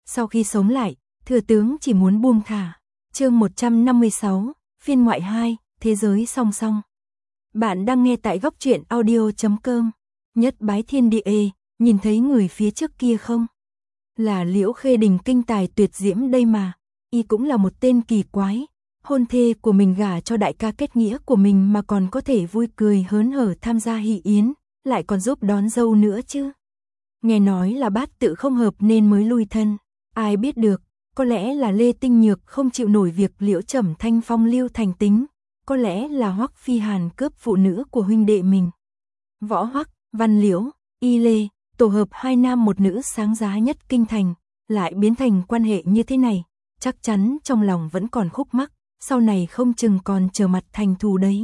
Sau khi sống lại, thừa tướng chỉ muốn buông thả. Chương 156, phiên ngoại 2, thế giới song song. Bạn đang nghe tại góc truyện audio.com. Nhất bái thiên địa, nhìn thấy người phía trước kia không? Là Liễu Khê Đình kinh tài tuyệt diễm đây mà. Y cũng là một tên kỳ quái. Hôn thê của mình gả cho đại ca kết nghĩa của mình mà còn có thể vui cười hớn hở tham gia hỷ yến, lại còn giúp đón dâu nữa chứ. Nghe nói là bát tự không hợp nên mới lui thân. Ai biết được, có lẽ là Lê Tinh Nhược không chịu nổi việc Liễu Trầm Thanh phong lưu thành tính, có lẽ là Hoắc Phi Hàn cướp phụ nữ của huynh đệ mình. Võ Hoắc, Văn Liễu, Y Lê, tổ hợp hai nam một nữ sáng giá nhất kinh thành, lại biến thành quan hệ như thế này, chắc chắn trong lòng vẫn còn khúc mắc, sau này không chừng còn trở mặt thành thù đấy.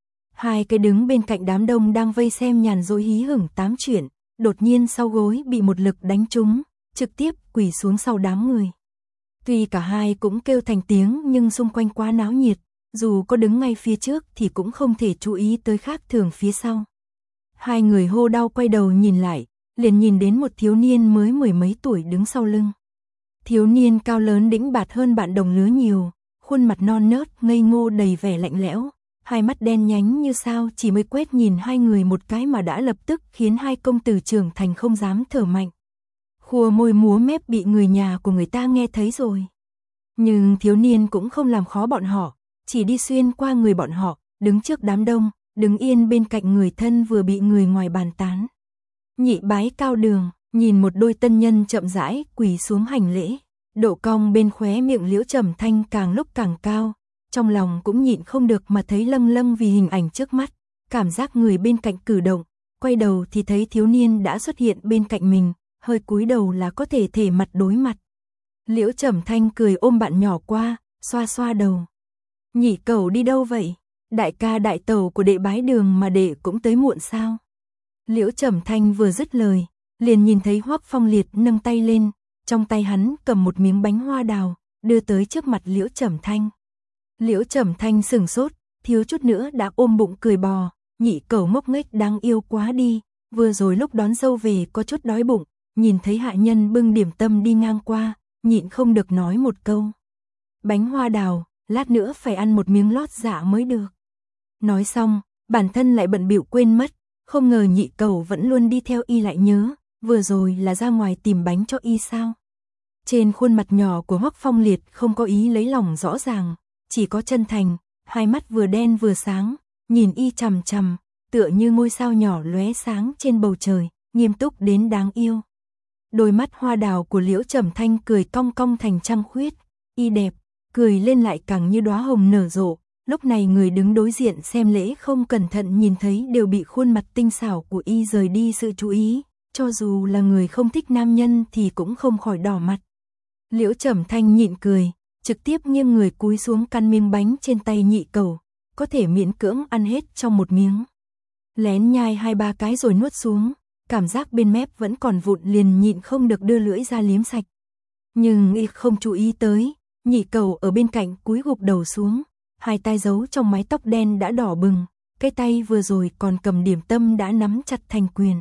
Hai cái đứng bên cạnh đám đông đang vây xem nhàn rỗi hí hửng tám chuyện, đột nhiên sau gối bị một lực đánh trúng, trực tiếp quỳ xuống sau đám người. Tuy cả hai cũng kêu thành tiếng nhưng xung quanh quá náo nhiệt, dù có đứng ngay phía trước thì cũng không thể chú ý tới khác thường phía sau. Hai người hô đau quay đầu nhìn lại, liền nhìn đến một thiếu niên mới mười mấy tuổi đứng sau lưng. Thiếu niên cao lớn đĩnh bạt hơn bạn đồng lứa nhiều, khuôn mặt non nớt, ngây ngô đầy vẻ lạnh lẽo, hai mắt đen nhánh như sao chỉ mới quét nhìn hai người một cái mà đã lập tức khiến hai công tử trưởng thành không dám thở mạnh. Khua môi múa mép bị người nhà của người ta nghe thấy rồi. Nhưng thiếu niên cũng không làm khó bọn họ, chỉ đi xuyên qua người bọn họ, đứng trước đám đông, đứng yên bên cạnh người thân vừa bị người ngoài bàn tán. Nhị bái cao đường, nhìn một đôi tân nhân chậm rãi quỳ xuống hành lễ, độ cong bên khóe miệng Liễu Trầm Thanh càng lúc càng cao, trong lòng cũng nhịn không được mà thấy lâng lâng vì hình ảnh trước mắt, cảm giác người bên cạnh cử động, quay đầu thì thấy thiếu niên đã xuất hiện bên cạnh mình, hơi cúi đầu là có thể thể mặt đối mặt. Liễu Trầm Thanh cười ôm bạn nhỏ qua, xoa xoa đầu. Nhị cẩu đi đâu vậy? Đại ca đại tẩu của đệ bái đường mà đệ cũng tới muộn sao? Liễu Trầm Thanh vừa dứt lời, liền nhìn thấy Hoắc Phong Liệt nâng tay lên, trong tay hắn cầm một miếng bánh hoa đào, đưa tới trước mặt Liễu Trầm Thanh. Liễu Trầm Thanh sửng sốt, thiếu chút nữa đã ôm bụng cười bò, nhị cẩu ngốc nghếch đáng yêu quá đi, vừa rồi lúc đón dâu về có chút đói bụng, nhìn thấy hạ nhân bưng điểm tâm đi ngang qua, nhịn không được nói một câu. Bánh hoa đào, lát nữa phải ăn một miếng lót dạ mới được. Nói xong, bản thân lại bận bịu quên mất, không ngờ nhị cẩu vẫn luôn đi theo y lại nhớ, vừa rồi là ra ngoài tìm bánh cho y sao. Trên khuôn mặt nhỏ của Hoắc Phong Liệt không có ý lấy lòng rõ ràng, chỉ có chân thành, hai mắt vừa đen vừa sáng, nhìn y chằm chằm, tựa như ngôi sao nhỏ lóe sáng trên bầu trời, nghiêm túc đến đáng yêu. Đôi mắt hoa đào của Liễu Trầm Thanh cười cong cong thành trăng khuyết, y đẹp, cười lên lại càng như đóa hồng nở rộ. Lúc này người đứng đối diện xem lễ không cẩn thận nhìn thấy đều bị khuôn mặt tinh xảo của y rời đi sự chú ý, cho dù là người không thích nam nhân thì cũng không khỏi đỏ mặt. Liễu Trầm Thanh nhịn cười, trực tiếp nghiêng người cúi xuống căn miếng bánh trên tay nhị cẩu, có thể miễn cưỡng ăn hết trong một miếng. Lén nhai 2-3 cái rồi nuốt xuống, cảm giác bên mép vẫn còn vụn liền nhịn không được đưa lưỡi ra liếm sạch. Nhưng y không chú ý tới, nhị cẩu ở bên cạnh cúi gục đầu xuống, hai tay giấu trong mái tóc đen đã đỏ bừng, cái tay vừa rồi còn cầm điểm tâm đã nắm chặt thành quyền.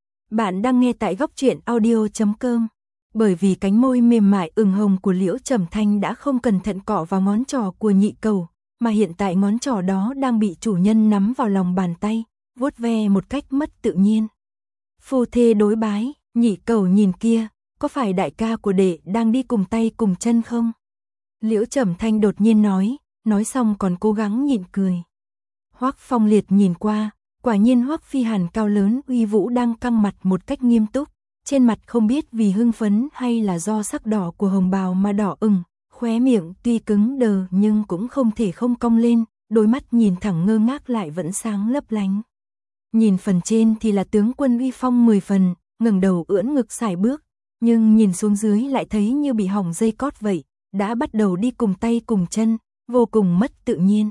Bạn đang nghe tại góc truyện audio.com. Bởi vì cánh môi mềm mại ửng hồng của Liễu Trầm Thanh đã không cẩn thận cọ vào ngón trỏ của nhị cẩu, mà hiện tại ngón trỏ đó đang bị chủ nhân nắm vào lòng bàn tay, vuốt ve một cách mất tự nhiên. Phu thê đối bái, nhị cẩu nhìn kia, có phải đại ca của đệ đang đi cùng tay cùng chân không? Liễu Trầm Thanh đột nhiên nói xong còn cố gắng nhịn cười. Hoắc Phong Liệt nhìn qua, quả nhiên Hoắc Phi Hàn cao lớn uy vũ đang căng mặt một cách nghiêm túc, trên mặt không biết vì hưng phấn hay là do sắc đỏ của hồng bào mà đỏ ửng, khóe miệng tuy cứng đờ nhưng cũng không thể không cong lên, đôi mắt nhìn thẳng ngơ ngác lại vẫn sáng lấp lánh. Nhìn phần trên thì là tướng quân uy phong 10 phần, ngẩng đầu ưỡn ngực sải bước, nhưng nhìn xuống dưới lại thấy như bị hỏng dây cót vậy, đã bắt đầu đi cùng tay cùng chân, vô cùng mất tự nhiên.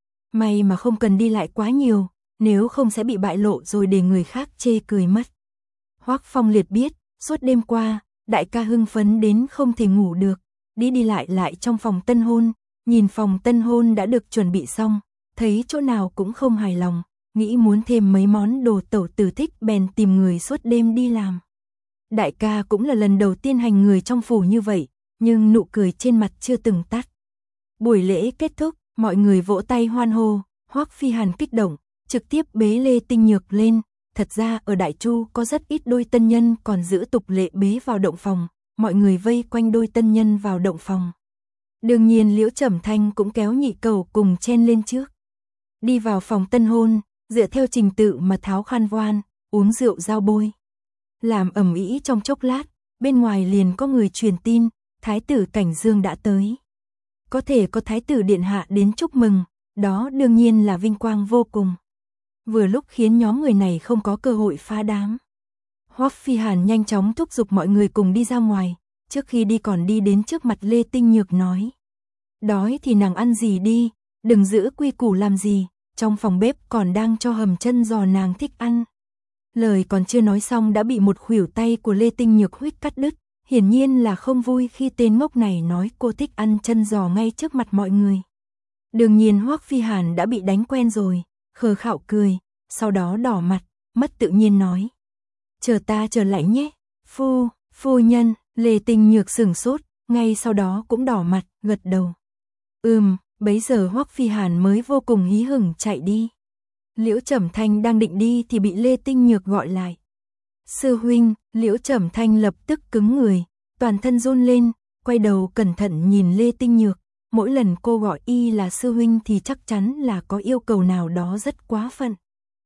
May mà không cần đi lại quá nhiều, nếu không sẽ bị bại lộ rồi để người khác chê cười mất. Hoắc Phong Liệt biết, suốt đêm qua, đại ca hưng phấn đến không thể ngủ được, đi lại trong phòng tân hôn, nhìn phòng tân hôn đã được chuẩn bị xong, thấy chỗ nào cũng không hài lòng, nghĩ muốn thêm mấy món đồ tẩu tử thích bèn tìm người suốt đêm đi làm. Đại ca cũng là lần đầu tiên hành người trong phủ như vậy, nhưng nụ cười trên mặt chưa từng tắt. Buổi lễ kết thúc, mọi người vỗ tay hoan hô, Hoắc Phi Hàn kích động, trực tiếp bế Lê Tinh Nhược lên. Thật ra ở Đại Chu có rất ít đôi tân nhân còn giữ tục lệ bế vào động phòng, mọi người vây quanh đôi tân nhân vào động phòng. Đương nhiên Liễu Trầm Thanh cũng kéo Nhị Cầu cùng chen lên trước. Đi vào phòng tân hôn, dựa theo trình tự mà tháo khăn voan, uống rượu giao bôi. Làm ầm ĩ trong chốc lát, bên ngoài liền có người truyền tin, Thái tử Cảnh Dương đã tới. Có thể có Thái tử Điện Hạ đến chúc mừng, đó đương nhiên là vinh quang vô cùng. Vừa lúc khiến nhóm người này không có cơ hội phá đám. Hoắc Phi Hàn nhanh chóng thúc giục mọi người cùng đi ra ngoài, trước khi đi còn đi đến trước mặt Lê Tinh Nhược nói. Đói thì nàng ăn gì đi, đừng giữ quy củ làm gì, trong phòng bếp còn đang cho hầm chân giò nàng thích ăn. Lời còn chưa nói xong đã bị một khuỷu tay của Lê Tinh Nhược huýt cắt đứt, hiển nhiên là không vui khi tên ngốc này nói cô thích ăn chân giò ngay trước mặt mọi người. Đương nhiên Hoắc Phi Hàn đã bị đánh quen rồi, khờ khạo cười, sau đó đỏ mặt, mất tự nhiên nói. Chờ ta trở lại nhé, phu nhân, Lê Tinh Nhược sửng sốt, ngay sau đó cũng đỏ mặt, gật đầu. Bấy giờ Hoắc Phi Hàn mới vô cùng hí hửng chạy đi. Liễu Trầm Thanh đang định đi thì bị Lê Tinh Nhược gọi lại. Sư huynh, Liễu Trầm Thanh lập tức cứng người, toàn thân run lên, quay đầu cẩn thận nhìn Lê Tinh Nhược. Mỗi lần cô gọi y là sư huynh thì chắc chắn là có yêu cầu nào đó rất quá phận.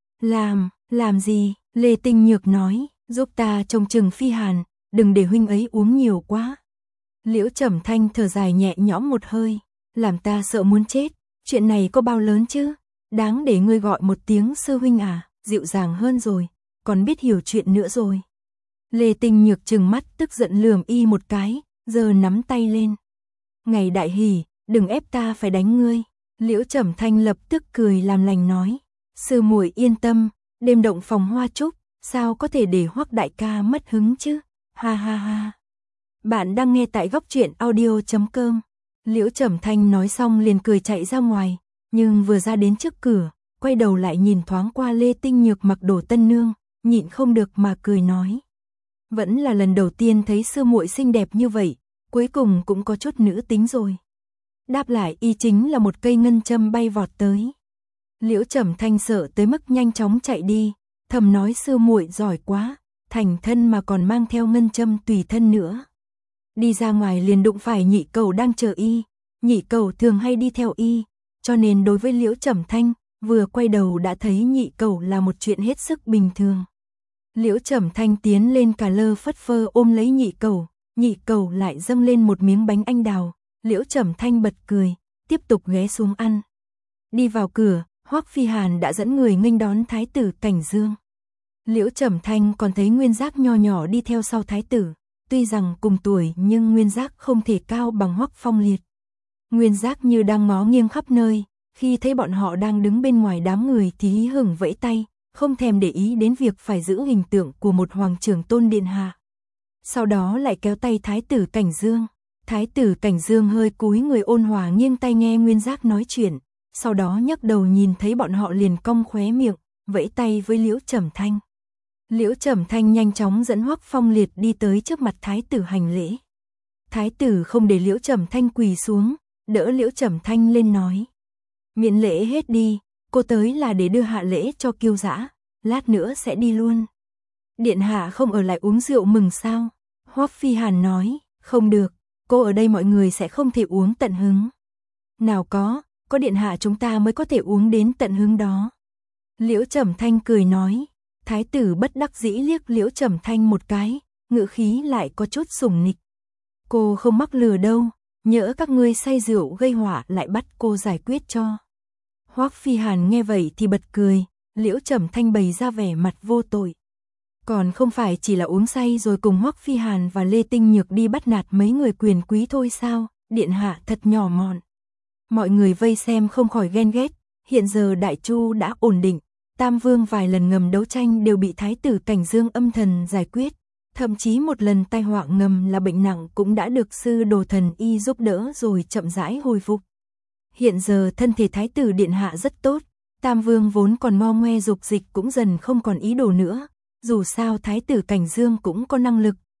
Làm gì? Lê Tinh Nhược nói, giúp ta trông chừng Phi Hàn, đừng để huynh ấy uống nhiều quá. Liễu Trầm Thanh thở dài nhẹ nhõm một hơi, làm ta sợ muốn chết, chuyện này có bao lớn chứ? Đáng để ngươi gọi một tiếng sư huynh à, dịu dàng hơn rồi, còn biết hiểu chuyện nữa rồi. Lê Tinh Nhược trừng mắt tức giận lườm y một cái, giờ nắm tay lên. Ngày đại hỉ, đừng ép ta phải đánh ngươi. Liễu Trầm Thanh lập tức cười làm lành nói, sư muội yên tâm, đêm động phòng hoa trúc, sao có thể để Hoắc đại ca mất hứng chứ? Ha ha ha. Bạn đang nghe tại góc truyện audio.com. Liễu Trầm Thanh nói xong liền cười chạy ra ngoài, nhưng vừa ra đến trước cửa, quay đầu lại nhìn thoáng qua Lê Tinh Nhược mặc đồ tân nương, nhịn không được mà cười nói. Vẫn là lần đầu tiên thấy sư muội xinh đẹp như vậy, cuối cùng cũng có chút nữ tính rồi. Đáp lại y chính là một cây ngân châm bay vọt tới. Liễu Trầm Thanh sợ tới mức nhanh chóng chạy đi, thầm nói sư muội giỏi quá, thành thân mà còn mang theo ngân châm tùy thân nữa. Đi ra ngoài liền đụng phải Nhị Cầu đang chờ y, Nhị Cầu thường hay đi theo y, cho nên đối với Liễu Trầm Thanh, vừa quay đầu đã thấy Nhị Cầu là một chuyện hết sức bình thường. Liễu Trầm Thanh tiến lên cả lơ phất phơ ôm lấy Nhị Cầu lại dâng lên một miếng bánh anh đào, Liễu Trầm Thanh bật cười, tiếp tục ghé xuống ăn. Đi vào cửa, Hoắc Phi Hàn đã dẫn người nghênh đón Thái tử Cảnh Dương. Liễu Trầm Thanh còn thấy Nguyên Giác nho nhỏ đi theo sau Thái tử, tuy rằng cùng tuổi nhưng Nguyên Giác không thể cao bằng Hoắc Phong Liệt. Nguyên Giác như đang ngó nghiêng khắp nơi, khi thấy bọn họ đang đứng bên ngoài đám người thì hí hửng vẫy tay, không thèm để ý đến việc phải giữ hình tượng của một hoàng trưởng tôn điện hạ. Sau đó lại kéo tay Thái tử Cảnh Dương. Thái tử Cảnh Dương hơi cúi người ôn hòa nghiêng tai nghe Nguyên Giác nói chuyện, sau đó nhấc đầu nhìn thấy bọn họ liền cong khóe miệng, vẫy tay với Liễu Trầm Thanh. Liễu Trầm Thanh nhanh chóng dẫn Hoắc Phong Liệt đi tới trước mặt Thái tử hành lễ. Thái tử không để Liễu Trầm Thanh quỳ xuống, đỡ Liễu Trầm Thanh lên nói. Miễn lễ hết đi, cô tới là để đưa hạ lễ cho Kiêu Dã, lát nữa sẽ đi luôn. Điện hạ không ở lại uống rượu mừng sao? Hoắc Phi Hàn nói, không được, cô ở đây mọi người sẽ không thể uống tận hứng. Nào có điện hạ chúng ta mới có thể uống đến tận hứng đó. Liễu Trầm Thanh cười nói. Thái tử bất đắc dĩ liếc Liễu Trầm Thanh một cái, ngữ khí lại có chút sủng nịch. Cô không mắc lừa đâu, nhỡ các ngươi say rượu gây họa lại bắt cô giải quyết cho. Hoắc Phi Hàn nghe vậy thì bật cười, Liễu Trầm Thanh bày ra vẻ mặt vô tội. Còn không phải chỉ là uống say rồi cùng Hoắc Phi Hàn và Lê Tinh Nhược đi bắt nạt mấy người quyền quý thôi sao, điện hạ thật nhỏ mọn. Mọi người vây xem không khỏi ghen ghét, hiện giờ Đại Chu đã ổn định, Tam Vương vài lần ngầm đấu tranh đều bị Thái tử Cảnh Dương âm thần giải quyết, thậm chí một lần tai họa ngầm là bệnh nặng cũng đã được sư đồ thần y giúp đỡ rồi chậm rãi hồi phục. Hiện giờ thân thể Thái tử điện hạ rất tốt, Tam Vương vốn còn ngo ngoe dục dịch cũng dần không còn ý đồ nữa, dù sao Thái tử Cảnh Dương cũng có năng lực,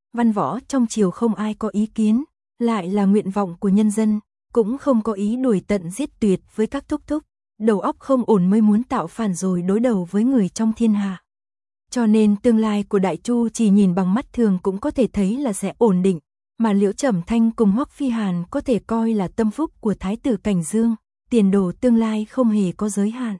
văn võ trong triều không ai có ý kiến, lại là nguyện vọng của nhân dân, cũng không có ý đuổi tận giết tuyệt với các thúc thúc, đầu óc không ổn mới muốn tạo phản rồi đối đầu với người trong thiên hạ. Cho nên tương lai của Đại Chu chỉ nhìn bằng mắt thường cũng có thể thấy là sẽ ổn định, mà Liễu Trầm Thanh cùng Hoắc Phi Hàn có thể coi là tâm phúc của Thái tử Cảnh Dương, tiền đồ tương lai không hề có giới hạn.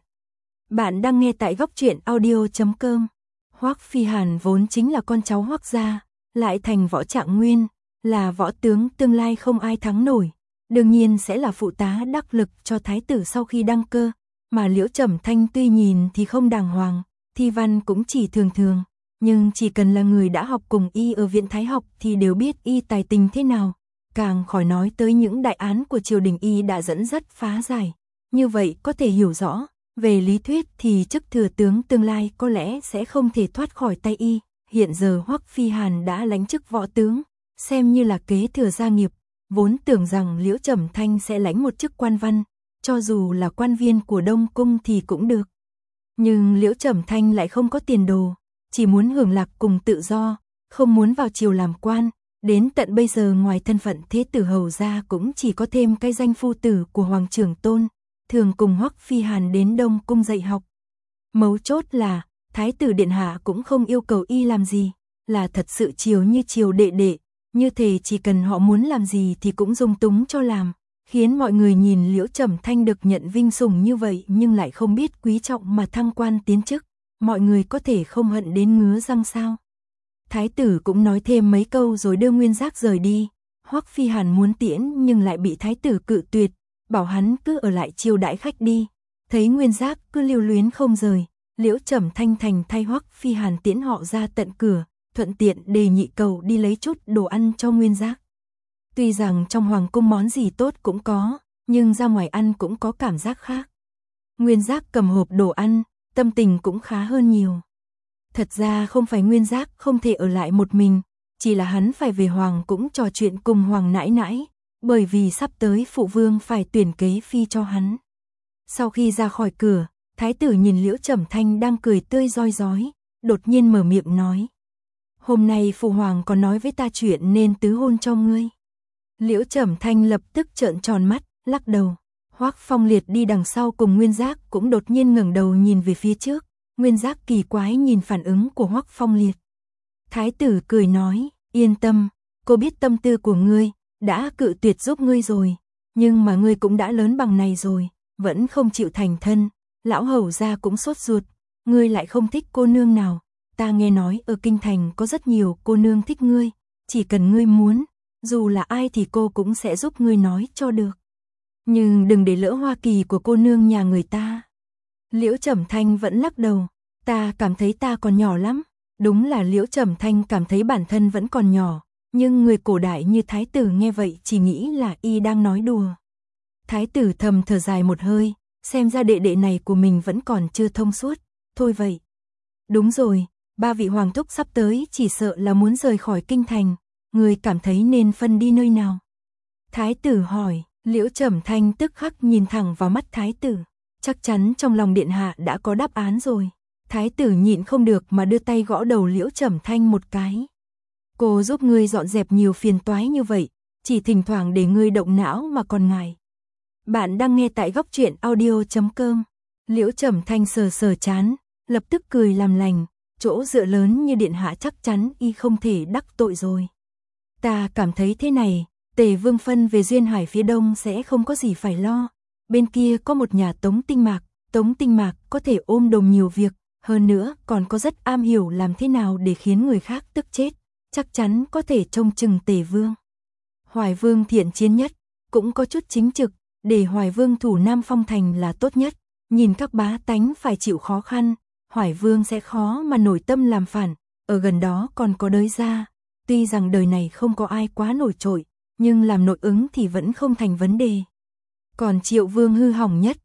Bạn đang nghe tại góc truyện audio.com. Hoắc Phi Hàn vốn chính là con cháu Hoắc gia, lại thành võ trạng nguyên, là võ tướng tương lai không ai thắng nổi, đương nhiên sẽ là phụ tá đắc lực cho thái tử sau khi đăng cơ, mà Liễu Trầm Thanh tuy nhìn thì không đàng hoàng, thi văn cũng chỉ thường thường, nhưng chỉ cần là người đã học cùng y ở viện Thái học thì đều biết y tài tình thế nào, càng khỏi nói tới những đại án của triều đình y đã dẫn dắt phá giải, như vậy có thể hiểu rõ. Về lý thuyết thì chức thừa tướng tương lai có lẽ sẽ không thể thoát khỏi tay y, hiện giờ Hoắc Phi Hàn đã lãnh chức võ tướng, xem như là kế thừa gia nghiệp, vốn tưởng rằng Liễu Trầm Thanh sẽ lãnh một chức quan văn, cho dù là quan viên của Đông Cung thì cũng được. Nhưng Liễu Trầm Thanh lại không có tiền đồ, chỉ muốn hưởng lạc cùng tự do, không muốn vào triều làm quan, đến tận bây giờ ngoài thân phận thế tử hầu ra cũng chỉ có thêm cái danh phu tử của Hoàng Trưởng Tôn, thường cùng Hoắc Phi Hàn đến Đông Cung dạy học. Mấu chốt là, Thái tử Điện Hạ cũng không yêu cầu y làm gì, là thật sự chiều như chiều đệ đệ, như thể chỉ cần họ muốn làm gì thì cũng dung túng cho làm, khiến mọi người nhìn Liễu Trầm Thanh được nhận vinh sủng như vậy nhưng lại không biết quý trọng mà thăng quan tiến chức, mọi người có thể không hận đến ngứa răng sao. Thái tử cũng nói thêm mấy câu rồi đưa Nguyên Giác rời đi, Hoắc Phi Hàn muốn tiễn nhưng lại bị thái tử cự tuyệt, bảo hắn cứ ở lại chiêu đãi khách đi, thấy Nguyên Giác cứ lưu luyến không rời, Liễu Trầm Thanh thành thay Hoắc Phi Hàn tiễn họ ra tận cửa, thuận tiện đề nhị cầu đi lấy chút đồ ăn cho Nguyên Giác. Tuy rằng trong hoàng cung món gì tốt cũng có, nhưng ra ngoài ăn cũng có cảm giác khác. Nguyên Giác cầm hộp đồ ăn, tâm tình cũng khá hơn nhiều. Thật ra không phải Nguyên Giác không thể ở lại một mình, chỉ là hắn phải về hoàng cũng trò chuyện cùng hoàng nãi nãi, bởi vì sắp tới phụ vương phải tuyển kế phi cho hắn. Sau khi ra khỏi cửa, thái tử nhìn Liễu Trầm Thanh đang cười tươi rói rói, đột nhiên mở miệng nói: "Hôm nay phụ hoàng còn nói với ta chuyện nên tứ hôn cho ngươi." Liễu Trầm Thanh lập tức trợn tròn mắt, lắc đầu. Hoắc Phong Liệt đi đằng sau cùng Nguyên Giác cũng đột nhiên ngẩng đầu nhìn về phía trước, Nguyên Giác kỳ quái nhìn phản ứng của Hoắc Phong Liệt. Thái tử cười nói: "Yên tâm, cô biết tâm tư của ngươi, đã cự tuyệt giúp ngươi rồi, nhưng mà ngươi cũng đã lớn bằng này rồi, vẫn không chịu thành thân, lão hầu gia cũng sốt ruột, ngươi lại không thích cô nương nào, ta nghe nói ở kinh thành có rất nhiều cô nương thích ngươi, chỉ cần ngươi muốn, dù là ai thì cô cũng sẽ giúp ngươi nói cho được. Nhưng đừng để lỡ hoa kỳ của cô nương nhà người ta." Liễu Trầm Thanh vẫn lắc đầu, ta cảm thấy ta còn nhỏ lắm. Đúng là Liễu Trầm Thanh cảm thấy bản thân vẫn còn nhỏ, nhưng người cổ đại như thái tử nghe vậy chỉ nghĩ là y đang nói đùa. Thái tử thầm thở dài một hơi, xem ra đệ đệ này của mình vẫn còn chưa thông suốt, thôi vậy. Đúng rồi, ba vị hoàng thúc sắp tới chỉ sợ là muốn rời khỏi kinh thành, người cảm thấy nên phân đi nơi nào? Thái tử hỏi, Liễu Trầm Thanh tức khắc nhìn thẳng vào mắt thái tử, chắc chắn trong lòng điện hạ đã có đáp án rồi. Thái tử nhịn không được mà đưa tay gõ đầu Liễu Trầm Thanh một cái. Cô giúp ngươi dọn dẹp nhiều phiền toái như vậy, chỉ thỉnh thoảng để ngươi động não mà còn ngại. Bạn đang nghe tại góc truyện audio.com. Liễu Trầm Thanh sờ sờ chán, lập tức cười làm lành, chỗ dựa lớn như điện hạ chắc chắn y không thể đắc tội rồi. Ta cảm thấy thế này, Tề Vương phân về Duyên Hải phía đông sẽ không có gì phải lo. Bên kia có một nhà Tống Tinh Mạc có thể ôm đồm nhiều việc, hơn nữa còn có rất am hiểu làm thế nào để khiến người khác tức chết, chắc chắn có thể trông chừng Tề Vương. Hoài Vương thiện chiến nhất, cũng có chút chính trực, để Hoài Vương thủ Nam Phong Thành là tốt nhất, nhìn các bá tánh phải chịu khó khăn, Hoài Vương sẽ khó mà nổi tâm làm phản, ở gần đó còn có Đới Gia, tuy rằng đời này không có ai quá nổi trội, nhưng làm nội ứng thì vẫn không thành vấn đề. Còn Triệu Vương hư hỏng nhất,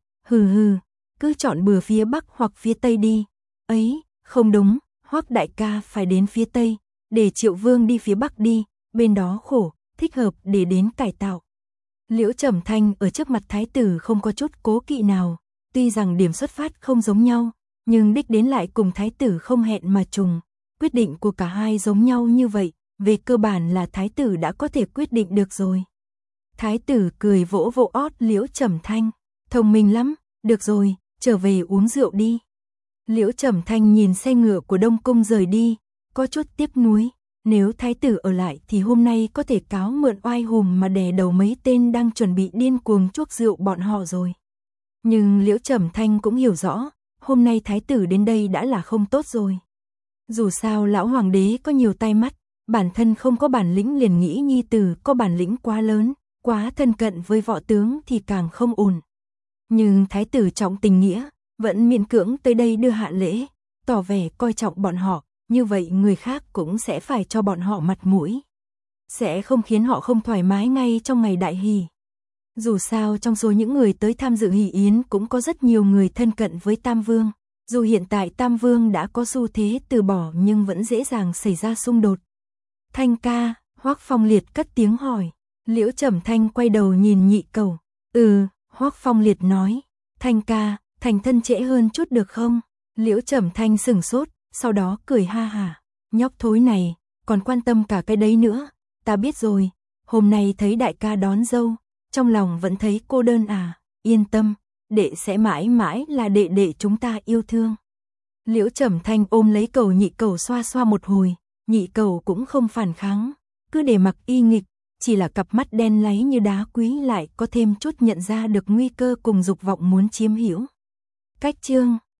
cứ chọn bừa phía Bắc hoặc phía Tây đi. Ấy, không đúng, Hoắc đại ca phải đến phía Tây, để Triệu Vương đi phía Bắc đi, bên đó khổ, thích hợp để đến cải tạo. Liễu Trầm Thanh ở trước mặt thái tử không có chút cố kỵ nào, tuy rằng điểm xuất phát không giống nhau, nhưng đích đến lại cùng thái tử không hẹn mà trùng, quyết định của cả hai giống nhau như vậy, về cơ bản là thái tử đã có thể quyết định được rồi. Thái tử cười vỗ vỗ ót Liễu Trầm Thanh, thông minh lắm, được rồi, trở về uống rượu đi. Liễu Trầm Thanh nhìn xe ngựa của Đông Cung rời đi, có chút tiếc nuối, nếu thái tử ở lại thì hôm nay có thể cáo mượn oai hùm mà đè đầu mấy tên đang chuẩn bị điên cuồng chuốc rượu bọn họ rồi. Nhưng Liễu Trầm Thanh cũng hiểu rõ, hôm nay thái tử đến đây đã là không tốt rồi. Dù sao lão hoàng đế có nhiều tai mắt, bản thân không có bản lĩnh liền nghĩ nhi tử có bản lĩnh quá lớn, quá thân cận với võ tướng thì càng không ổn. Nhưng thái tử trọng tình nghĩa, vẫn miễn cưỡng tới đây đưa hạ lễ, tỏ vẻ coi trọng bọn họ, như vậy người khác cũng sẽ phải cho bọn họ mặt mũi. Sẽ không khiến họ không thoải mái ngay trong ngày đại hỷ. Dù sao trong số những người tới tham dự hỷ yến cũng có rất nhiều người thân cận với Tam Vương. Dù hiện tại Tam Vương đã có xu thế từ bỏ nhưng vẫn dễ dàng xảy ra xung đột. Thanh ca, Hoắc Phong Liệt cất tiếng hỏi. Liễu Trầm Thanh quay đầu nhìn Nhị Cẩu. Hoắc Phong Liệt nói. Thanh ca, thành thân trễ hơn chút được không? Liễu Trầm Thanh sửng sốt, sau đó cười ha hả. Nhóc thối này, còn quan tâm cả cái đấy nữa. Ta biết rồi, hôm nay thấy đại ca đón dâu, trong lòng vẫn thấy cô đơn à, yên tâm, đệ sẽ mãi mãi là đệ đệ chúng ta yêu thương. Liễu Trầm Thanh ôm lấy Cẩu Nhị Cẩu xoa xoa một hồi, Nhị Cẩu cũng không phản kháng, cứ để mặc y nghịch, chỉ là cặp mắt đen láy như đá quý lại có thêm chút nhận ra được nguy cơ cùng dục vọng muốn chiếm hữu. Cách chương